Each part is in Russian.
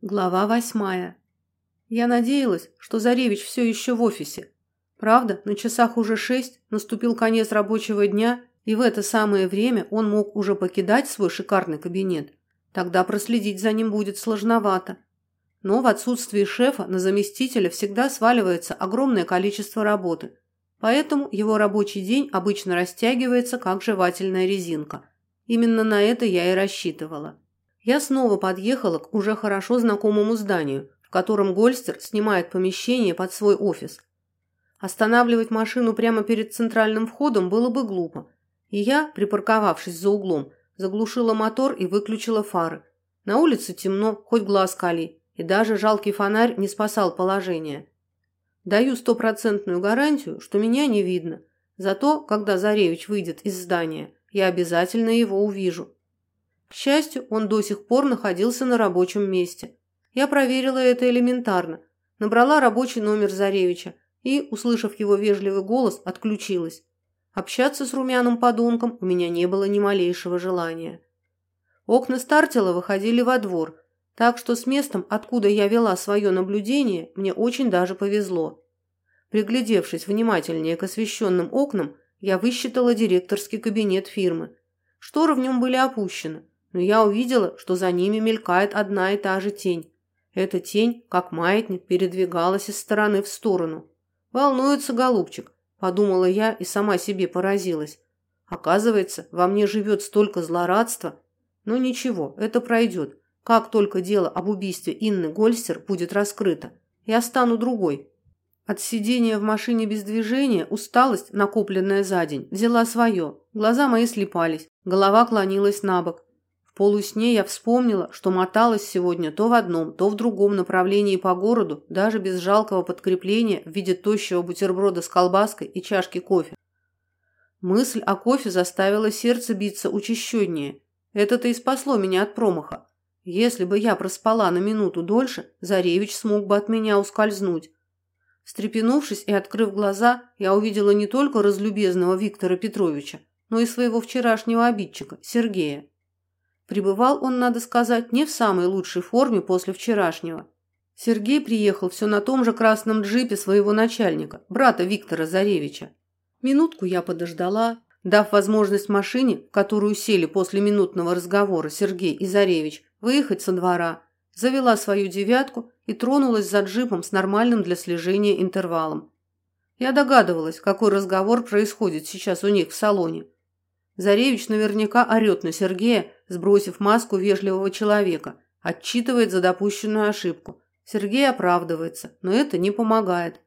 Глава 8. Я надеялась, что Заревич все еще в офисе. Правда, на часах уже 6, наступил конец рабочего дня, и в это самое время он мог уже покидать свой шикарный кабинет. Тогда проследить за ним будет сложновато. Но в отсутствии шефа на заместителя всегда сваливается огромное количество работы. Поэтому его рабочий день обычно растягивается, как жевательная резинка. Именно на это я и рассчитывала. Я снова подъехала к уже хорошо знакомому зданию, в котором Гольстер снимает помещение под свой офис. Останавливать машину прямо перед центральным входом было бы глупо, и я, припарковавшись за углом, заглушила мотор и выключила фары. На улице темно, хоть глаз кали, и даже жалкий фонарь не спасал положение. Даю стопроцентную гарантию, что меня не видно, зато, когда Заревич выйдет из здания, я обязательно его увижу. К счастью, он до сих пор находился на рабочем месте. Я проверила это элементарно, набрала рабочий номер Заревича и, услышав его вежливый голос, отключилась. Общаться с румяным подонком у меня не было ни малейшего желания. Окна стартела выходили во двор, так что с местом, откуда я вела свое наблюдение, мне очень даже повезло. Приглядевшись внимательнее к освещенным окнам, я высчитала директорский кабинет фирмы. Шторы в нем были опущены, но я увидела, что за ними мелькает одна и та же тень. Эта тень, как маятник, передвигалась из стороны в сторону. «Волнуется голубчик», – подумала я и сама себе поразилась. Оказывается, во мне живет столько злорадства. Но ничего, это пройдет. Как только дело об убийстве Инны Гольстер будет раскрыто, я стану другой. От сидения в машине без движения усталость, накопленная за день, взяла свое. Глаза мои слипались, голова клонилась на бок. В полусне я вспомнила, что моталась сегодня то в одном, то в другом направлении по городу, даже без жалкого подкрепления в виде тощего бутерброда с колбаской и чашки кофе. Мысль о кофе заставила сердце биться учащеннее. Это-то и спасло меня от промаха. Если бы я проспала на минуту дольше, Заревич смог бы от меня ускользнуть. Встрепенувшись и открыв глаза, я увидела не только разлюбезного Виктора Петровича, но и своего вчерашнего обидчика, Сергея. Пребывал он, надо сказать, не в самой лучшей форме после вчерашнего. Сергей приехал все на том же красном джипе своего начальника, брата Виктора Заревича. Минутку я подождала, дав возможность машине, в которую сели после минутного разговора Сергей и Заревич, выехать со двора, завела свою девятку и тронулась за джипом с нормальным для слежения интервалом. Я догадывалась, какой разговор происходит сейчас у них в салоне. Заревич наверняка орет на Сергея, сбросив маску вежливого человека, отчитывает за допущенную ошибку. Сергей оправдывается, но это не помогает.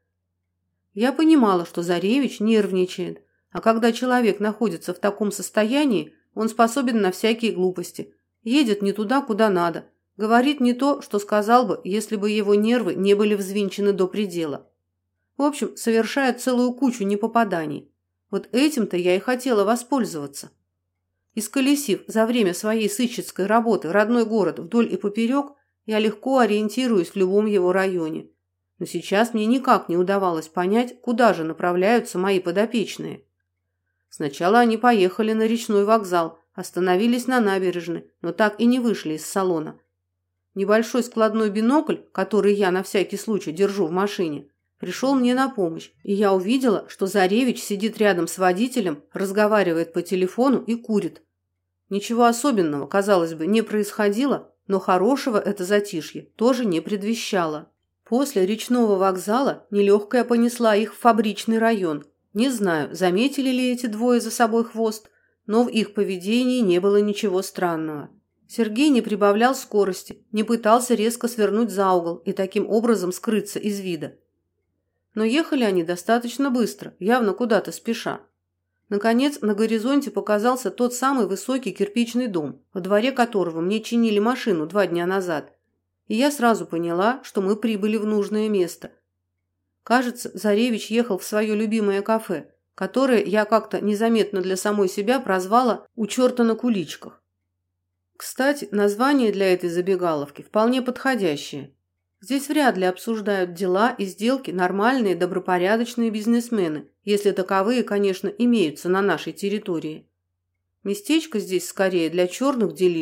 Я понимала, что Заревич нервничает, а когда человек находится в таком состоянии, он способен на всякие глупости, едет не туда, куда надо, говорит не то, что сказал бы, если бы его нервы не были взвинчены до предела. В общем, совершает целую кучу непопаданий. Вот этим-то я и хотела воспользоваться. Исколесив за время своей сыщицкой работы родной город вдоль и поперек, я легко ориентируюсь в любом его районе. Но сейчас мне никак не удавалось понять, куда же направляются мои подопечные. Сначала они поехали на речной вокзал, остановились на набережной, но так и не вышли из салона. Небольшой складной бинокль, который я на всякий случай держу в машине, пришел мне на помощь, и я увидела, что Заревич сидит рядом с водителем, разговаривает по телефону и курит. Ничего особенного, казалось бы, не происходило, но хорошего это затишье тоже не предвещало. После речного вокзала нелегкая понесла их в фабричный район. Не знаю, заметили ли эти двое за собой хвост, но в их поведении не было ничего странного. Сергей не прибавлял скорости, не пытался резко свернуть за угол и таким образом скрыться из вида. Но ехали они достаточно быстро, явно куда-то спеша. Наконец, на горизонте показался тот самый высокий кирпичный дом, во дворе которого мне чинили машину 2 дня назад. И я сразу поняла, что мы прибыли в нужное место. Кажется, Заревич ехал в свое любимое кафе, которое я как-то незаметно для самой себя прозвала «У черта на куличках». Кстати, название для этой забегаловки вполне подходящее. Здесь вряд ли обсуждают дела и сделки нормальные добропорядочные бизнесмены, если таковые, конечно, имеются на нашей территории. Местечко здесь скорее для черных делишек,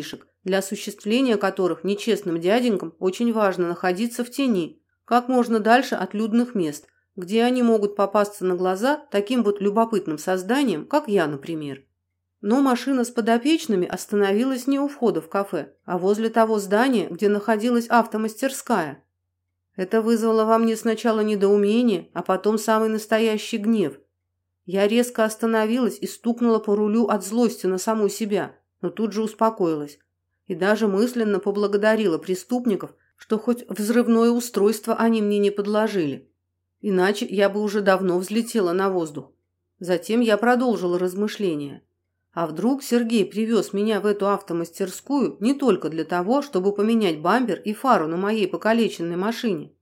для осуществления которых нечестным дяденькам очень важно находиться в тени, как можно дальше от людных мест, где они могут попасться на глаза таким вот любопытным созданиям, как я, например. Но машина с подопечными остановилась не у входа в кафе, а возле того здания, где находилась автомастерская. Это вызвало во мне сначала недоумение, а потом самый настоящий гнев. Я резко остановилась и стукнула по рулю от злости на саму себя, но тут же успокоилась. И даже мысленно поблагодарила преступников, что хоть взрывное устройство они мне не подложили. Иначе я бы уже давно взлетела на воздух. Затем я продолжила размышления. А вдруг Сергей привез меня в эту автомастерскую не только для того, чтобы поменять бампер и фару на моей покалеченной машине?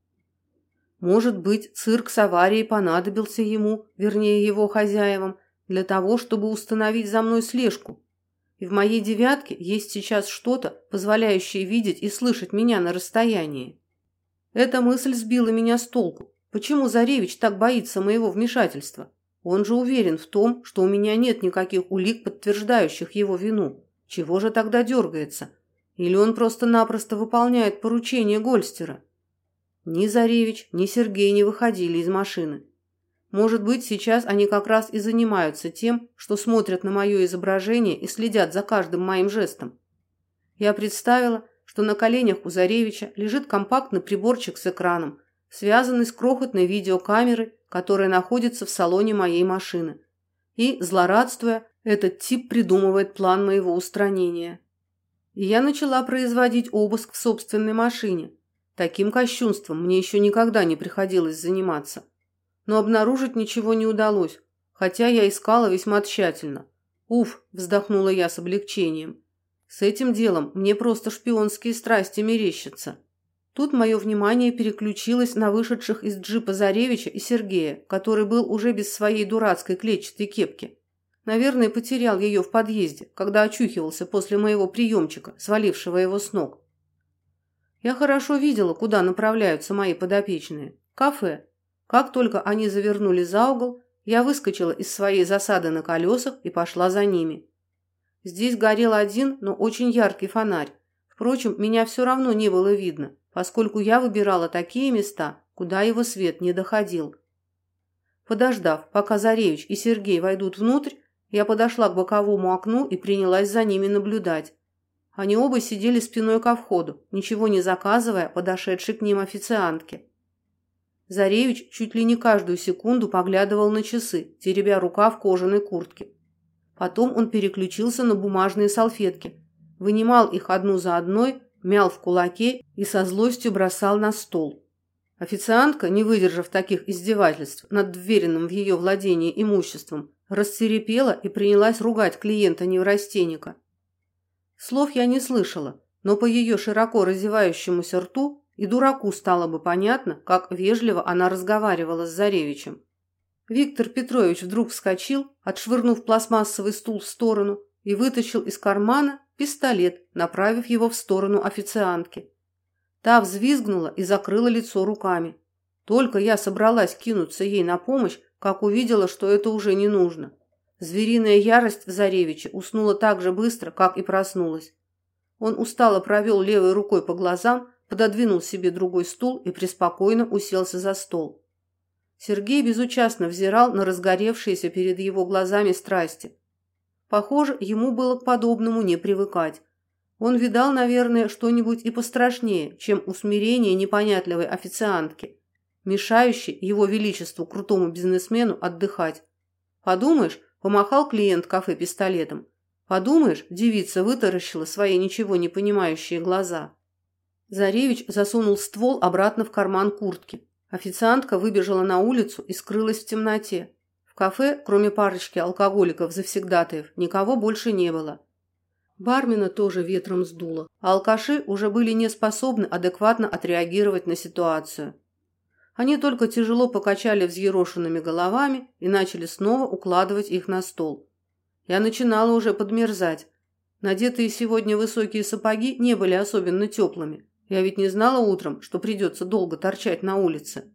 Может быть, цирк с аварией понадобился ему, вернее его хозяевам, для того, чтобы установить за мной слежку. И в моей девятке есть сейчас что-то, позволяющее видеть и слышать меня на расстоянии. Эта мысль сбила меня с толку. Почему Заревич так боится моего вмешательства? Он же уверен в том, что у меня нет никаких улик, подтверждающих его вину. Чего же тогда дергается? Или он просто-напросто выполняет поручение Гольстера? Ни Заревич, ни Сергей не выходили из машины. Может быть, сейчас они как раз и занимаются тем, что смотрят на мое изображение и следят за каждым моим жестом. Я представила, что на коленях у Заревича лежит компактный приборчик с экраном, связанный с крохотной видеокамерой, которая находится в салоне моей машины. И, злорадствуя, этот тип придумывает план моего устранения. И я начала производить обыск в собственной машине. Таким кощунством мне еще никогда не приходилось заниматься. Но обнаружить ничего не удалось, хотя я искала весьма тщательно. «Уф», – вздохнула я с облегчением. «С этим делом мне просто шпионские страсти мерещатся». Тут мое внимание переключилось на вышедших из джипа Заревича и Сергея, который был уже без своей дурацкой клетчатой кепки. Наверное, потерял ее в подъезде, когда очухивался после моего приемчика, свалившего его с ног. Я хорошо видела, куда направляются мои подопечные. Кафе. Как только они завернули за угол, я выскочила из своей засады на колесах и пошла за ними. Здесь горел один, но очень яркий фонарь. Впрочем, меня все равно не было видно, поскольку я выбирала такие места, куда его свет не доходил. Подождав, пока Заревич и Сергей войдут внутрь, я подошла к боковому окну и принялась за ними наблюдать. Они оба сидели спиной ко входу, ничего не заказывая подошедшей к ним официантке. Заревич чуть ли не каждую секунду поглядывал на часы, теребя рукав кожаной куртки. Потом он переключился на бумажные салфетки, вынимал их одну за одной, мял в кулаке и со злостью бросал на стол. Официантка, не выдержав таких издевательств над вверенным в ее владение имуществом, рассвирепела и принялась ругать клиента-неврастенника. Слов я не слышала, но по ее широко разевающемуся рту и дураку стало бы понятно, как вежливо она разговаривала с Заревичем. Виктор Петрович вдруг вскочил, отшвырнув пластмассовый стул в сторону, и вытащил из кармана пистолет, направив его в сторону официантки. Та взвизгнула и закрыла лицо руками. Только я собралась кинуться ей на помощь, как увидела, что это уже не нужно. Звериная ярость в Заревиче уснула так же быстро, как и проснулась. Он устало провел левой рукой по глазам, пододвинул себе другой стул и преспокойно уселся за стол. Сергей безучастно взирал на разгоревшиеся перед его глазами страсти. Похоже, ему было к подобному не привыкать. Он видал, наверное, что-нибудь и пострашнее, чем усмирение непонятливой официантки, мешающей его величеству крутому бизнесмену отдыхать. Подумаешь, помахал клиент кафе пистолетом. Подумаешь, девица вытаращила свои ничего не понимающие глаза. Заревич засунул ствол обратно в карман куртки. Официантка выбежала на улицу и скрылась в темноте. В кафе, кроме парочки алкоголиков-завсегдатаев, никого больше не было. Бармена тоже ветром сдуло, а алкаши уже были не способны адекватно отреагировать на ситуацию. Они только тяжело покачали взъерошенными головами и начали снова укладывать их на стол. Я начинала уже подмерзать. Надетые сегодня высокие сапоги не были особенно теплыми. Я ведь не знала утром, что придется долго торчать на улице.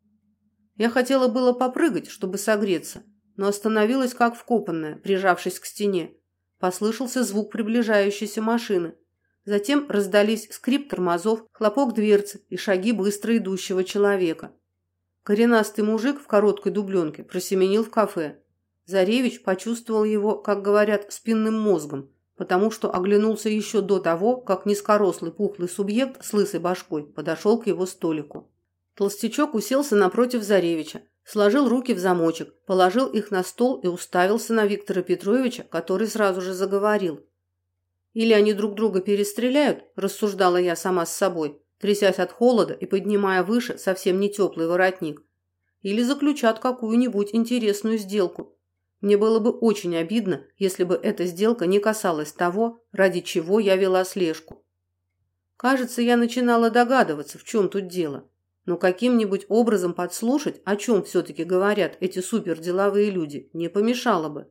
Я хотела было попрыгать, чтобы согреться, но остановилась как вкопанная, прижавшись к стене. послышался звук приближающейся машины. Затем раздались скрип тормозов, хлопок дверцы и шаги быстро идущего человека. Коренастый мужик в короткой дубленке просеменил в кафе. Заревич почувствовал его, как говорят, спинным мозгом, потому что оглянулся еще до того, как низкорослый пухлый субъект с лысой башкой подошел к его столику. Толстячок уселся напротив Заревича, сложил руки в замочек, положил их на стол и уставился на Виктора Петровича, который сразу же заговорил. «Или они друг друга перестреляют», – рассуждала я сама с собой, трясясь от холода и поднимая выше совсем не теплый воротник. «Или заключат какую-нибудь интересную сделку. Мне было бы очень обидно, если бы эта сделка не касалась того, ради чего я вела слежку». Кажется, я начинала догадываться, в чем тут дело. Но каким-нибудь образом подслушать, о чем все-таки говорят эти суперделовые люди, не помешало бы.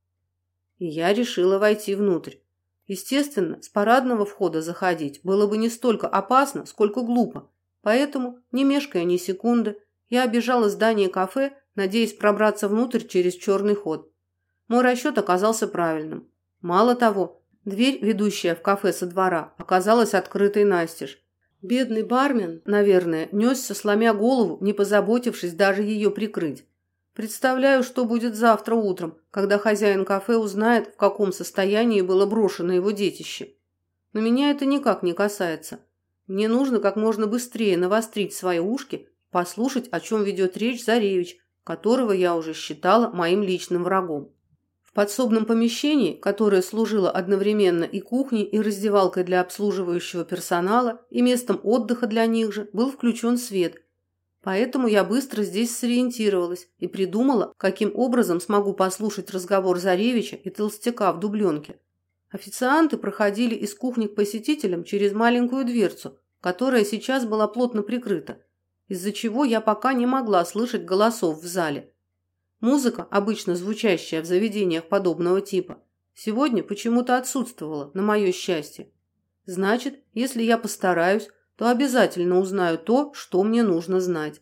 И я решила войти внутрь. Естественно, с парадного входа заходить было бы не столько опасно, сколько глупо. Поэтому, не мешкая ни секунды, я обежала здание кафе, надеясь пробраться внутрь через черный ход. Мой расчет оказался правильным. Мало того, дверь, ведущая в кафе со двора, оказалась открытой настежь. Бедный бармен, наверное, несся, сломя голову, не позаботившись даже ее прикрыть. Представляю, что будет завтра утром, когда хозяин кафе узнает, в каком состоянии было брошено его детище. Но меня это никак не касается. Мне нужно как можно быстрее навострить свои ушки, послушать, о чем ведет речь Заревич, которого я уже считала моим личным врагом. В подсобном помещении, которое служило одновременно и кухней, и раздевалкой для обслуживающего персонала, и местом отдыха для них же, был включен свет. Поэтому я быстро здесь сориентировалась и придумала, каким образом смогу послушать разговор Заревича и толстяка в дубленке. Официанты проходили из кухни к посетителям через маленькую дверцу, которая сейчас была плотно прикрыта, из-за чего я пока не могла слышать голосов в зале. Музыка, обычно звучащая в заведениях подобного типа, сегодня почему-то отсутствовала, на мое счастье. Значит, если я постараюсь, то обязательно узнаю то, что мне нужно знать.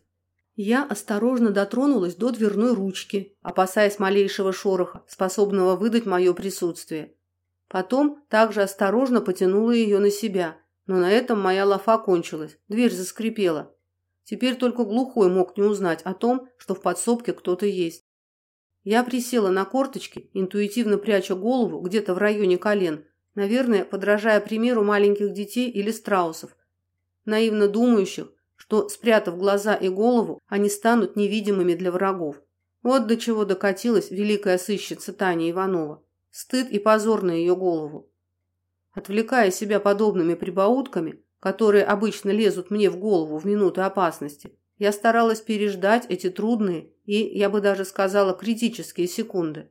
Я осторожно дотронулась до дверной ручки, опасаясь малейшего шороха, способного выдать мое присутствие. Потом также осторожно потянула ее на себя, но на этом моя лафа кончилась, дверь заскрипела. Теперь только глухой мог не узнать о том, что в подсобке кто-то есть. Я присела на корточки, интуитивно пряча голову где-то в районе колен, наверное, подражая примеру маленьких детей или страусов, наивно думающих, что, спрятав глаза и голову, они станут невидимыми для врагов. Вот до чего докатилась великая сыщица Таня Иванова. Стыд и позор на ее голову. Отвлекая себя подобными прибаутками, которые обычно лезут мне в голову в минуты опасности, я старалась переждать эти трудные и, я бы даже сказала, критические секунды.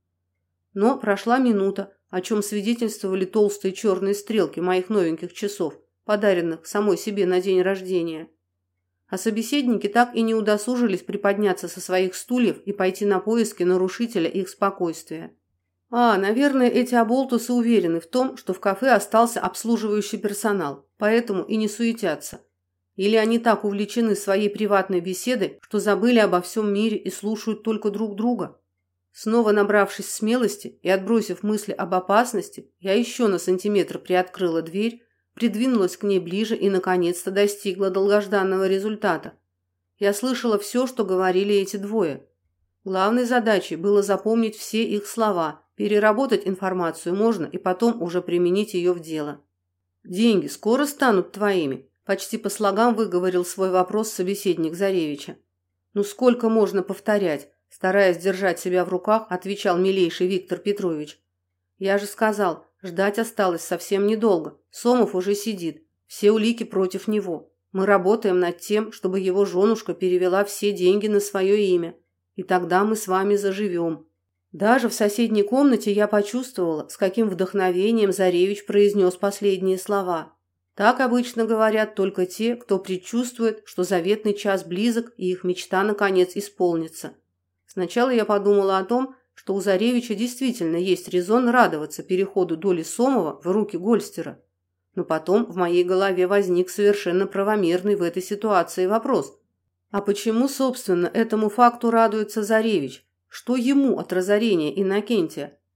Но прошла минута, о чем свидетельствовали толстые черные стрелки моих новеньких часов, подаренных самой себе на день рождения. А собеседники так и не удосужились приподняться со своих стульев и пойти на поиски нарушителя их спокойствия. Наверное, эти оболтусы уверены в том, что в кафе остался обслуживающий персонал, поэтому и не суетятся. Или они так увлечены своей приватной беседой, что забыли обо всем мире и слушают только друг друга. Снова набравшись смелости и отбросив мысли об опасности, я еще на сантиметр приоткрыла дверь, придвинулась к ней ближе и, наконец-то, достигла долгожданного результата. Я слышала все, что говорили эти двое. Главной задачей было запомнить все их слова, переработать информацию можно и потом уже применить ее в дело. «Деньги скоро станут твоими?» Почти по слогам выговорил свой вопрос собеседник Заревича. «Ну сколько можно повторять?» Стараясь держать себя в руках, отвечал милейший Виктор Петрович. «Я же сказал, ждать осталось совсем недолго. Сомов уже сидит. Все улики против него. Мы работаем над тем, чтобы его женушка перевела все деньги на свое имя. И тогда мы с вами заживем». Даже в соседней комнате я почувствовала, с каким вдохновением Заревич произнес последние слова. Так обычно говорят только те, кто предчувствует, что заветный час близок и их мечта наконец исполнится. Сначала я подумала о том, что у Заревича действительно есть резон радоваться переходу доли Сомова в руки Гольстера. Но потом в моей голове возник совершенно правомерный в этой ситуации вопрос. А почему, собственно, этому факту радуется Заревич? Что ему от разорения Иннокентия?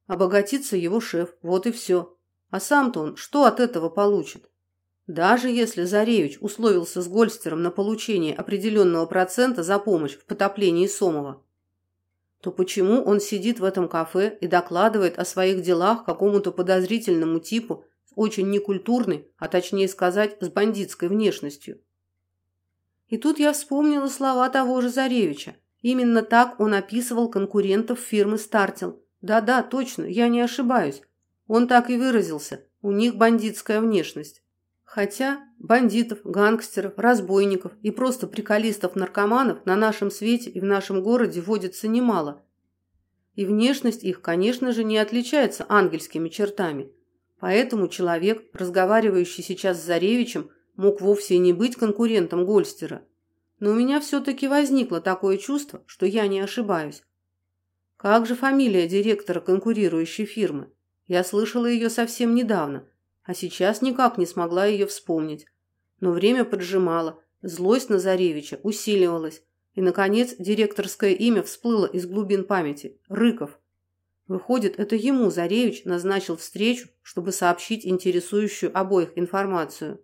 Обогатится его шеф, вот и все. А сам-то он что от этого получит? Даже если Заревич условился с Гольстером на получение определенного процента за помощь в потоплении Сомова, то почему он сидит в этом кафе и докладывает о своих делах какому-то подозрительному типу с очень некультурной, а точнее сказать, с бандитской внешностью? И тут я вспомнила слова того же Заревича. Именно так он описывал конкурентов фирмы «Стартел». Да-да, точно, я не ошибаюсь. Он так и выразился. У них бандитская внешность. Хотя бандитов, гангстеров, разбойников и просто приколистов-наркоманов на нашем свете и в нашем городе водится немало. И внешность их, конечно же, не отличается ангельскими чертами. Поэтому человек, разговаривающий сейчас с Заревичем, мог вовсе не быть конкурентом Гольстера. Но у меня все-таки возникло такое чувство, что я не ошибаюсь. Как же фамилия директора конкурирующей фирмы? Я слышала ее совсем недавно, а сейчас никак не смогла ее вспомнить. Но время поджимало, злость на Заревича усиливалась, и, наконец, директорское имя всплыло из глубин памяти – Рыков. Выходит, это ему Заревич назначил встречу, чтобы сообщить интересующую обоих информацию.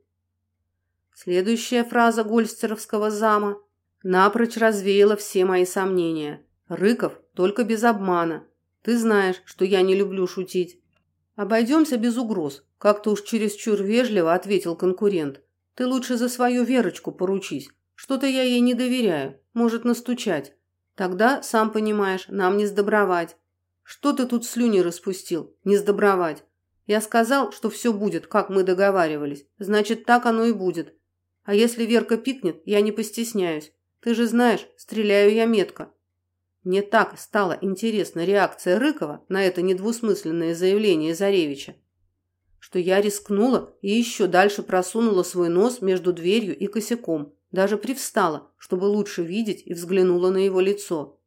Следующая фраза гольстеровского зама напрочь развеяла все мои сомнения. «Рыков, только без обмана. Ты знаешь, что я не люблю шутить». «Обойдемся без угроз», – как-то уж чересчур вежливо ответил конкурент. «Ты лучше за свою Верочку поручись. Что-то я ей не доверяю. Может настучать. Тогда, сам понимаешь, нам не сдобровать. Что ты тут слюни распустил? Не сдобровать. Я сказал, что все будет, как мы договаривались. Значит, так оно и будет. А если Верка пикнет, я не постесняюсь. Ты же знаешь, стреляю я метко». Мне так стала интересна реакция Рыкова на это недвусмысленное заявление Заревича, что я рискнула и еще дальше просунула свой нос между дверью и косяком, даже привстала, чтобы лучше видеть, и взглянула на его лицо.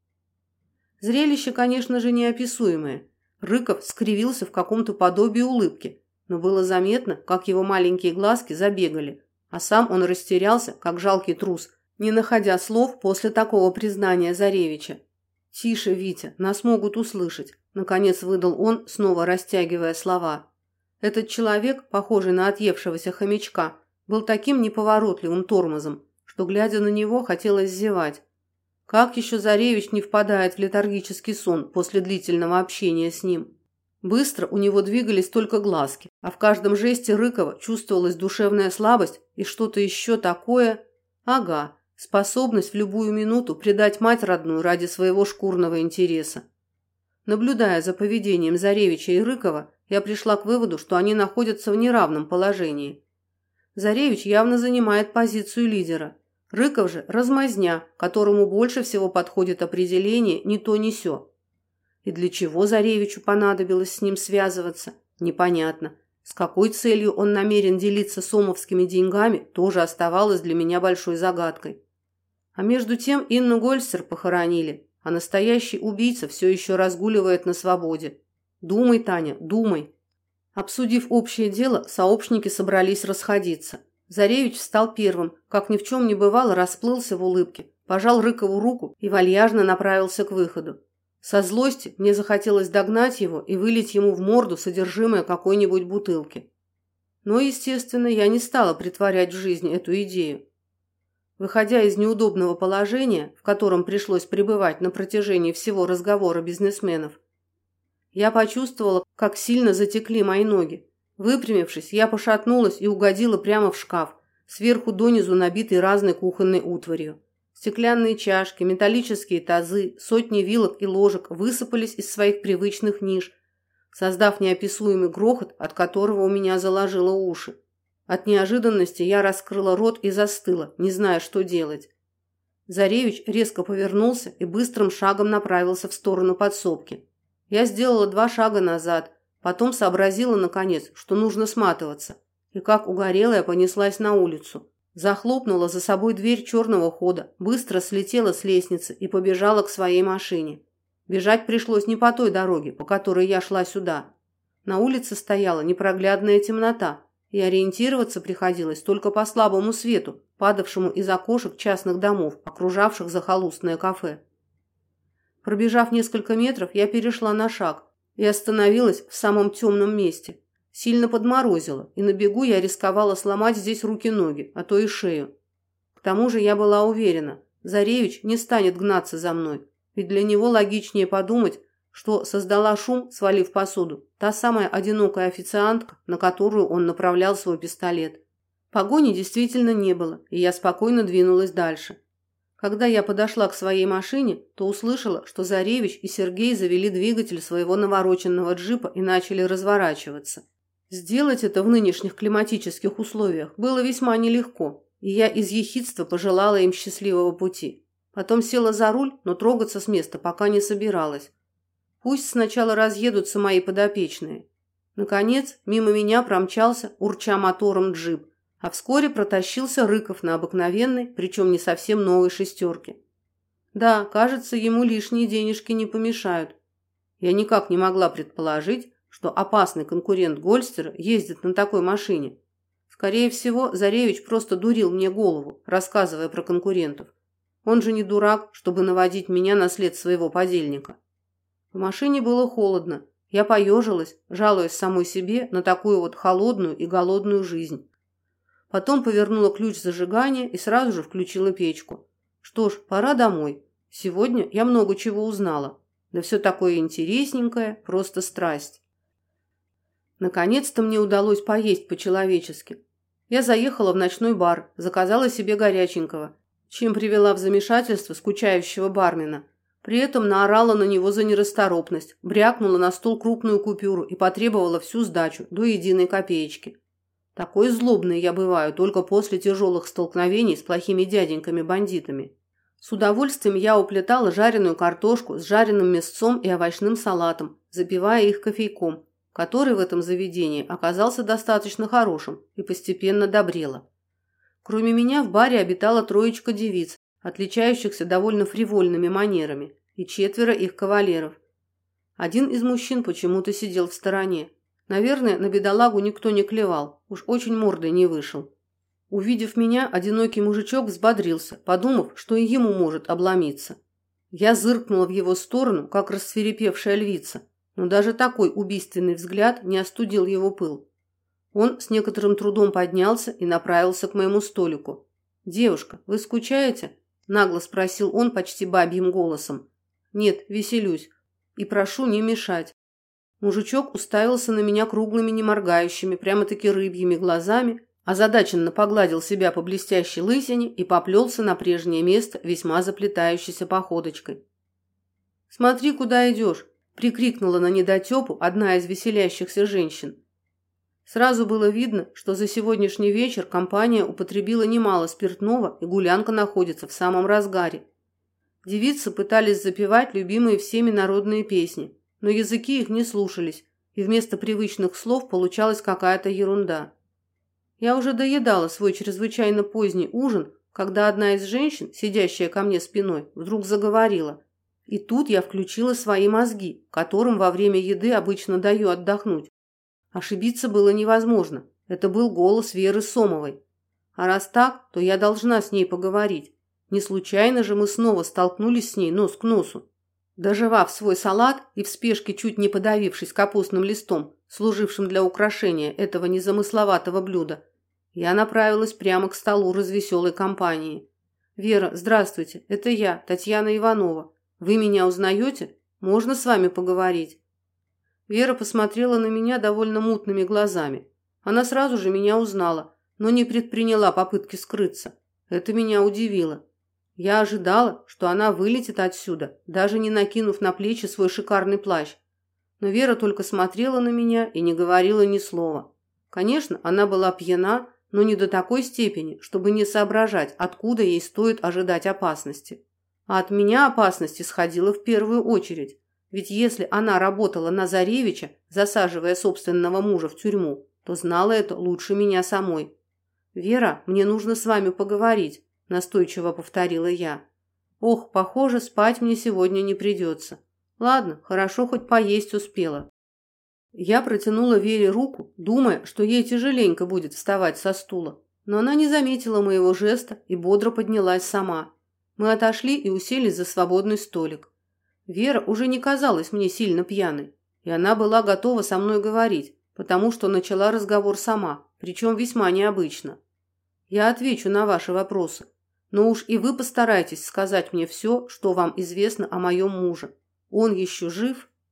Зрелище, конечно же, неописуемое. Рыков скривился в каком-то подобии улыбки, но было заметно, как его маленькие глазки забегали, а сам он растерялся, как жалкий трус, не находя слов после такого признания Заревича. «Тише, Витя, нас могут услышать», – наконец выдал он, снова растягивая слова. Этот человек, похожий на отъевшегося хомячка, был таким неповоротливым тормозом, что, глядя на него, хотелось зевать. Как еще Заревич не впадает в летаргический сон после длительного общения с ним? Быстро у него двигались только глазки, а в каждом жесте Рыкова чувствовалась душевная слабость и что-то еще такое. Ага. Способность в любую минуту предать мать родную ради своего шкурного интереса. Наблюдая за поведением Заревича и Рыкова, я пришла к выводу, что они находятся в неравном положении. Заревич явно занимает позицию лидера. Рыков же – размазня, которому больше всего подходит определение «ни то, ни сё». И для чего Заревичу понадобилось с ним связываться, непонятно. С какой целью он намерен делиться сомовскими деньгами, тоже оставалось для меня большой загадкой. А между тем Инну Гольстер похоронили, а настоящий убийца все еще разгуливает на свободе. Думай, Таня, думай. Обсудив общее дело, сообщники собрались расходиться. Заревич встал первым, как ни в чем не бывало, расплылся в улыбке, пожал Рыкову руку и вальяжно направился к выходу. Со злости мне захотелось догнать его и вылить ему в морду содержимое какой-нибудь бутылки. Но, естественно, я не стала претворять в жизнь эту идею. Выходя из неудобного положения, в котором пришлось пребывать на протяжении всего разговора бизнесменов, я почувствовала, как сильно затекли мои ноги. Выпрямившись, я пошатнулась и угодила прямо в шкаф, сверху донизу набитый разной кухонной утварью. Стеклянные чашки, металлические тазы, сотни вилок и ложек высыпались из своих привычных ниш, создав неописуемый грохот, от которого у меня заложило уши. От неожиданности я раскрыла рот и застыла, не зная, что делать. Заревич резко повернулся и быстрым шагом направился в сторону подсобки. Я сделала 2 шага назад, потом сообразила, наконец, что нужно сматываться, и как угорелая понеслась на улицу. Захлопнула за собой дверь черного хода, быстро слетела с лестницы и побежала к своей машине. Бежать пришлось не по той дороге, по которой я шла сюда. На улице стояла непроглядная темнота, и ориентироваться приходилось только по слабому свету, падавшему из окошек частных домов, окружавших захолустное кафе. Пробежав несколько метров, я перешла на шаг. и остановилась в самом темном месте. Сильно подморозило, и на бегу я рисковала сломать здесь руки-ноги, а то и шею. К тому же я была уверена, Заревич не станет гнаться за мной, ведь для него логичнее подумать, что создала шум, свалив посуду, та самая одинокая официантка, на которую он направлял свой пистолет. Погони действительно не было, и я спокойно двинулась дальше. Когда я подошла к своей машине, то услышала, что Заревич и Сергей завели двигатель своего навороченного джипа и начали разворачиваться. Сделать это в нынешних климатических условиях было весьма нелегко, и я из ехидства пожелала им счастливого пути. Потом села за руль, но трогаться с места пока не собиралась. Пусть сначала разъедутся мои подопечные. Наконец, мимо меня промчался, урча мотором, джип, а вскоре протащился Рыков на обыкновенной, причем не совсем новой шестерке. Да, кажется, ему лишние денежки не помешают. Я никак не могла предположить, что опасный конкурент Гольстера ездит на такой машине. Скорее всего, Заревич просто дурил мне голову, рассказывая про конкурентов. Он же не дурак, чтобы наводить меня на след своего подельника. В машине было холодно. Я поежилась, жалуясь самой себе на такую вот холодную и голодную жизнь. Потом повернула ключ зажигания и сразу же включила печку. Что ж, пора домой. Сегодня я много чего узнала. Да все такое интересненькое, просто страсть. Наконец-то мне удалось поесть по-человечески. Я заехала в ночной бар, заказала себе горяченького, чем привела в замешательство скучающего бармена. При этом наорала на него за нерасторопность, брякнула на стол крупную купюру и потребовала всю сдачу, до единой копеечки. Такой злобной я бываю только после тяжелых столкновений с плохими дяденьками-бандитами. С удовольствием я уплетала жареную картошку с жареным мясцом и овощным салатом, запивая их кофейком, который в этом заведении оказался достаточно хорошим и постепенно добрела. Кроме меня в баре обитала троечка девиц, отличающихся довольно фривольными манерами, и 4 их кавалеров. Один из мужчин почему-то сидел в стороне. Наверное, на бедолагу никто не клевал, уж очень мордой не вышел. Увидев меня, одинокий мужичок взбодрился, подумав, что и ему может обломиться. Я зыркнула в его сторону, как рассвирепевшая львица, но даже такой убийственный взгляд не остудил его пыл. Он с некоторым трудом поднялся и направился к моему столику. «Девушка, вы скучаете?» – нагло спросил он почти бабьим голосом. «Нет, веселюсь. И прошу не мешать». Мужичок уставился на меня круглыми, неморгающими, прямо-таки рыбьими глазами, озадаченно погладил себя по блестящей лысине и поплелся на прежнее место весьма заплетающейся походочкой. «Смотри, куда идешь!» – прикрикнула на недотепу одна из веселящихся женщин. Сразу было видно, что за сегодняшний вечер компания употребила немало спиртного, и гулянка находится в самом разгаре. Девицы пытались запевать любимые всеми народные песни, но языки их не слушались, и вместо привычных слов получалась какая-то ерунда. Я уже доедала свой чрезвычайно поздний ужин, когда одна из женщин, сидящая ко мне спиной, вдруг заговорила. И тут я включила свои мозги, которым во время еды обычно даю отдохнуть. Ошибиться было невозможно. Это был голос Веры Сомовой. А раз так, то я должна с ней поговорить. Не случайно же мы снова столкнулись с ней нос к носу. Дожевав свой салат и в спешке чуть не подавившись капустным листом, служившим для украшения этого незамысловатого блюда, я направилась прямо к столу развеселой компании. «Вера, здравствуйте, это я, Татьяна Иванова. Вы меня узнаете? Можно с вами поговорить?» Вера посмотрела на меня довольно мутными глазами. Она сразу же меня узнала, но не предприняла попытки скрыться. Это меня удивило. Я ожидала, что она вылетит отсюда, даже не накинув на плечи свой шикарный плащ. Но Вера только смотрела на меня и не говорила ни слова. Конечно, она была пьяна, но не до такой степени, чтобы не соображать, откуда ей стоит ожидать опасности. А от меня опасность исходила в первую очередь. Ведь если она работала на Заревича, засаживая собственного мужа в тюрьму, то знала это лучше меня самой. «Вера, мне нужно с вами поговорить», – настойчиво повторила я. «Ох, похоже, спать мне сегодня не придется. Ладно, хорошо, хоть поесть успела». Я протянула Вере руку, думая, что ей тяжеленько будет вставать со стула. Но она не заметила моего жеста и бодро поднялась сама. Мы отошли и уселись за свободный столик. Вера уже не казалась мне сильно пьяной. И она была готова со мной говорить, потому что начала разговор сама, причем весьма необычно. Я отвечу на ваши вопросы, но уж и вы постарайтесь сказать мне все, что вам известно о моем муже. Он еще жив?»